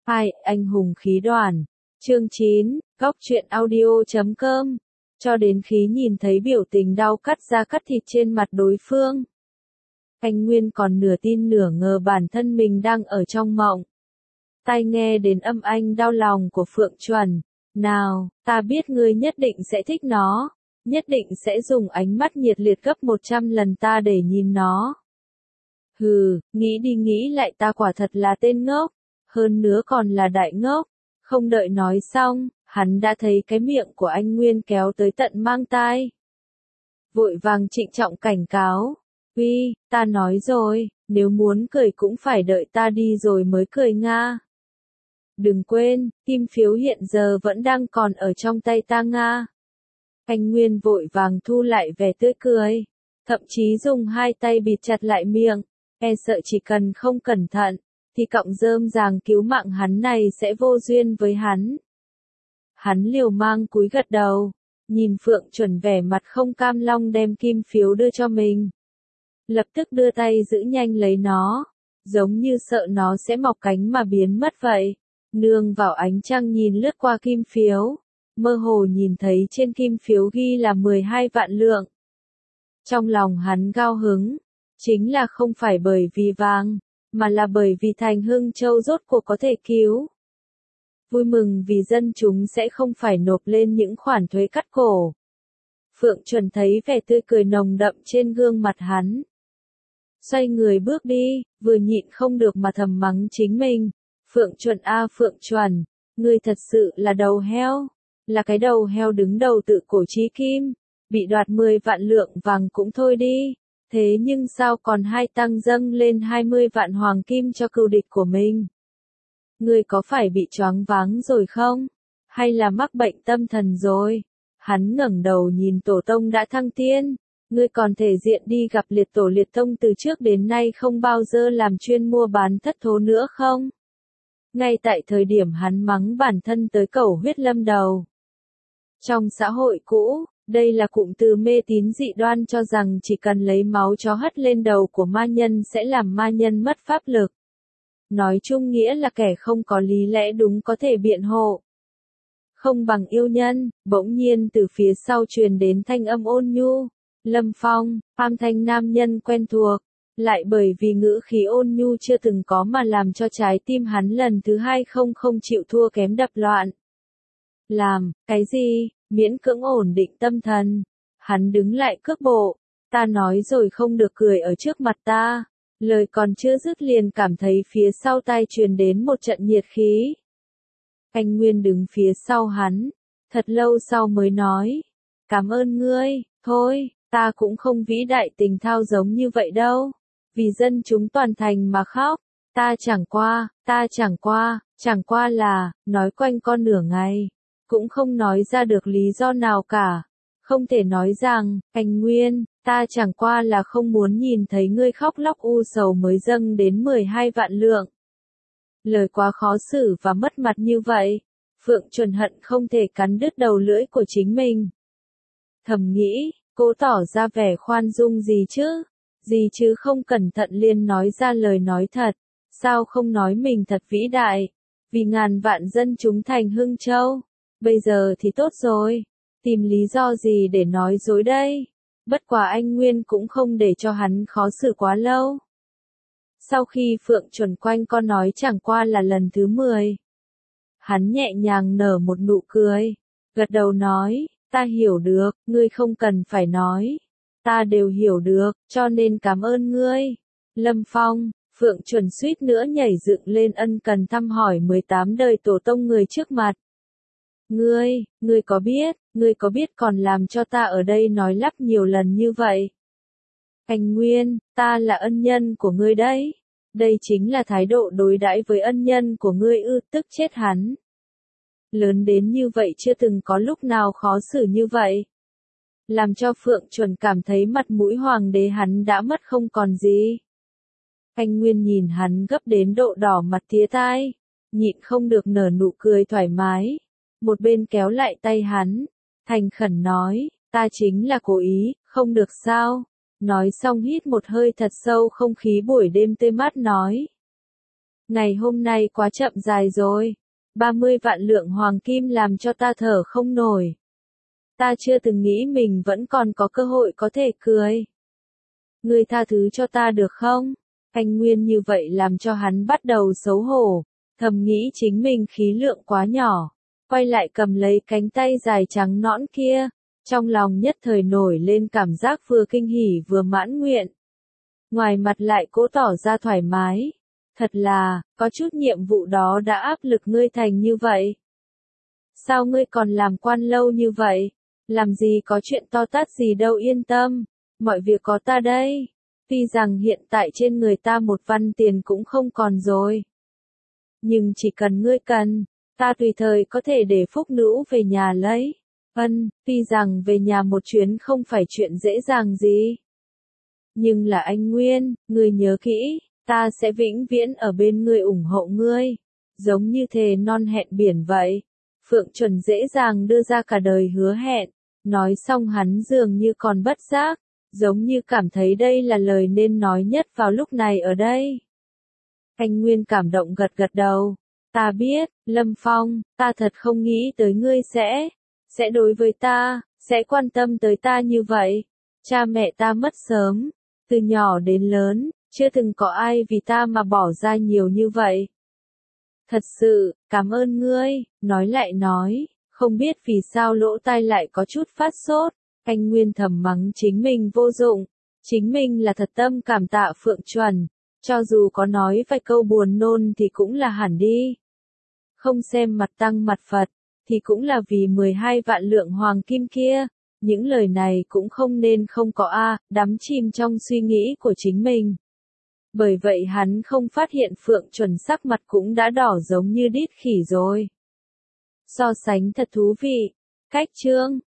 Hai, anh hùng khí đoàn. Chương 9, góc truyện audio.com. Cho đến khi nhìn thấy biểu tình đau cắt da cắt thịt trên mặt đối phương. Anh Nguyên còn nửa tin nửa ngờ bản thân mình đang ở trong mộng. Tai nghe đến âm anh đau lòng của Phượng Chuẩn. Nào, ta biết ngươi nhất định sẽ thích nó. Nhất định sẽ dùng ánh mắt nhiệt liệt gấp 100 lần ta để nhìn nó. Hừ, nghĩ đi nghĩ lại ta quả thật là tên ngốc. Hơn nữa còn là đại ngốc. Không đợi nói xong, hắn đã thấy cái miệng của anh Nguyên kéo tới tận mang tai. Vội vàng trịnh trọng cảnh cáo. Uy, ta nói rồi, nếu muốn cười cũng phải đợi ta đi rồi mới cười nga. Đừng quên, kim phiếu hiện giờ vẫn đang còn ở trong tay ta nga. Anh Nguyên vội vàng thu lại vẻ tươi cười. Thậm chí dùng hai tay bịt chặt lại miệng. E sợ chỉ cần không cẩn thận, thì cọng rơm ràng cứu mạng hắn này sẽ vô duyên với hắn. Hắn liều mang cúi gật đầu, nhìn Phượng Chuẩn vẻ mặt không cam long đem kim phiếu đưa cho mình. Lập tức đưa tay giữ nhanh lấy nó, giống như sợ nó sẽ mọc cánh mà biến mất vậy. Nương vào ánh trăng nhìn lướt qua kim phiếu, mơ hồ nhìn thấy trên kim phiếu ghi là 12 vạn lượng. Trong lòng hắn cao hứng, chính là không phải bởi vì vàng, mà là bởi vì Thành Hưng Châu rốt cuộc có thể cứu. Vui mừng vì dân chúng sẽ không phải nộp lên những khoản thuế cắt cổ. Phượng Chuẩn thấy vẻ tươi cười nồng đậm trên gương mặt hắn. Xoay người bước đi, vừa nhịn không được mà thầm mắng chính mình. Phượng Chuẩn a Phượng Chuẩn, ngươi thật sự là đầu heo. Là cái đầu heo đứng đầu tự cổ chí kim. Bị đoạt 10 vạn lượng vàng cũng thôi đi. Thế nhưng sao còn hai tăng dâng lên 20 vạn hoàng kim cho cừu địch của mình? Ngươi có phải bị choáng váng rồi không? Hay là mắc bệnh tâm thần rồi? Hắn ngẩng đầu nhìn tổ tông đã thăng tiên. Ngươi còn thể diện đi gặp liệt tổ liệt tông từ trước đến nay không bao giờ làm chuyên mua bán thất thố nữa không? Ngay tại thời điểm hắn mắng bản thân tới cầu huyết lâm đầu. Trong xã hội cũ, đây là cụm từ mê tín dị đoan cho rằng chỉ cần lấy máu chó hất lên đầu của ma nhân sẽ làm ma nhân mất pháp lực. Nói chung nghĩa là kẻ không có lý lẽ đúng có thể biện hộ. Không bằng yêu nhân, bỗng nhiên từ phía sau truyền đến thanh âm ôn nhu. Lâm Phong, âm thanh nam nhân quen thuộc, lại bởi vì ngữ khí ôn nhu chưa từng có mà làm cho trái tim hắn lần thứ hai không chịu thua kém đập loạn. Làm, cái gì? Miễn cưỡng ổn định tâm thần. Hắn đứng lại cước bộ. Ta nói rồi không được cười ở trước mặt ta. Lời còn chưa dứt liền cảm thấy phía sau tai truyền đến một trận nhiệt khí. Anh Nguyên đứng phía sau hắn. Thật lâu sau mới nói. Cảm ơn ngươi, thôi, ta cũng không vĩ đại tình thao giống như vậy đâu. Vì dân chúng toàn thành mà khóc. Ta chẳng qua là, nói quanh con nửa ngày. Cũng không nói ra được lý do nào cả. Không thể nói rằng, anh Nguyên, ta chẳng qua là không muốn nhìn thấy ngươi khóc lóc u sầu mới dâng đến 12 vạn lượng. Lời quá khó xử và mất mặt như vậy. Phượng Chuẩn hận không thể cắn đứt đầu lưỡi của chính mình. Thầm nghĩ, cố tỏ ra vẻ khoan dung gì chứ không cẩn thận liền nói ra lời nói thật. Sao không nói mình thật vĩ đại, vì ngàn vạn dân chúng thành Hưng Châu. Bây giờ thì tốt rồi, tìm lý do gì để nói dối đây? Bất quá anh Nguyên cũng không để cho hắn khó xử quá lâu. Sau khi Phượng Chuẩn quanh con nói chẳng qua là lần thứ 10. Hắn nhẹ nhàng nở một nụ cười, gật đầu nói, ta hiểu được, ngươi không cần phải nói. Ta đều hiểu được, cho nên cảm ơn ngươi. Lâm Phong, Phượng Chuẩn suýt nữa nhảy dựng lên ân cần thăm hỏi 18 đời tổ tông người trước mặt. Ngươi có biết còn làm cho ta ở đây nói lắp nhiều lần như vậy. Anh Nguyên, ta là ân nhân của ngươi đấy. Đây chính là thái độ đối đãi với ân nhân của ngươi ư, tức chết hắn. Lớn đến như vậy chưa từng có lúc nào khó xử như vậy. Làm cho Phượng Chuẩn cảm thấy mặt mũi hoàng đế hắn đã mất không còn gì. Anh Nguyên nhìn hắn gấp đến độ đỏ mặt tía tai, nhịn không được nở nụ cười thoải mái. Một bên kéo lại tay hắn, thành khẩn nói, ta chính là cố ý, không được sao. Nói xong hít một hơi thật sâu không khí buổi đêm tươi mát nói. Ngày hôm nay quá chậm dài rồi. 30 vạn lượng hoàng kim làm cho ta thở không nổi. Ta chưa từng nghĩ mình vẫn còn có cơ hội có thể cười. Ngươi tha thứ cho ta được không? Anh Nguyên như vậy làm cho hắn bắt đầu xấu hổ, thầm nghĩ chính mình khí lượng quá nhỏ. Quay lại cầm lấy cánh tay dài trắng nõn kia, trong lòng nhất thời nổi lên cảm giác vừa kinh hỉ vừa mãn nguyện. Ngoài mặt lại cố tỏ ra thoải mái. Thật là, có chút nhiệm vụ đó đã áp lực ngươi thành như vậy. Sao ngươi còn làm quan lâu như vậy? Làm gì có chuyện to tát gì đâu, yên tâm, mọi việc có ta đây. Tuy rằng hiện tại trên người ta một văn tiền cũng không còn rồi. Nhưng chỉ cần ngươi cần, ta tùy thời có thể để phúc nữ về nhà lấy. Tuy rằng về nhà một chuyến không phải chuyện dễ dàng gì. Nhưng là anh Nguyên, ngươi nhớ kỹ, ta sẽ vĩnh viễn ở bên ngươi ủng hộ ngươi. Giống như thề non hẹn biển vậy. Phượng Chuẩn dễ dàng đưa ra cả đời hứa hẹn. Nói xong hắn dường như còn bất giác, giống như cảm thấy đây là lời nên nói nhất vào lúc này ở đây. Anh Nguyên cảm động gật gật đầu. Ta biết, Lâm Phong, ta thật không nghĩ tới ngươi sẽ đối với ta, sẽ quan tâm tới ta như vậy. Cha mẹ ta mất sớm, từ nhỏ đến lớn, chưa từng có ai vì ta mà bỏ ra nhiều như vậy. Thật sự, cảm ơn ngươi, nói lại nói, không biết vì sao lỗ tai lại có chút phát sốt. Anh Nguyên thầm mắng chính mình vô dụng, chính mình là thật tâm cảm tạ Phượng Chuẩn, cho dù có nói vài câu buồn nôn thì cũng là hẳn đi. Không xem mặt tăng mặt Phật, thì cũng là vì 12 vạn lượng hoàng kim kia. Những lời này cũng không nên không có đắm chìm trong suy nghĩ của chính mình. Bởi vậy hắn không phát hiện Phượng Chuẩn sắc mặt cũng đã đỏ giống như đít khỉ rồi. So sánh thật thú vị. Cách chương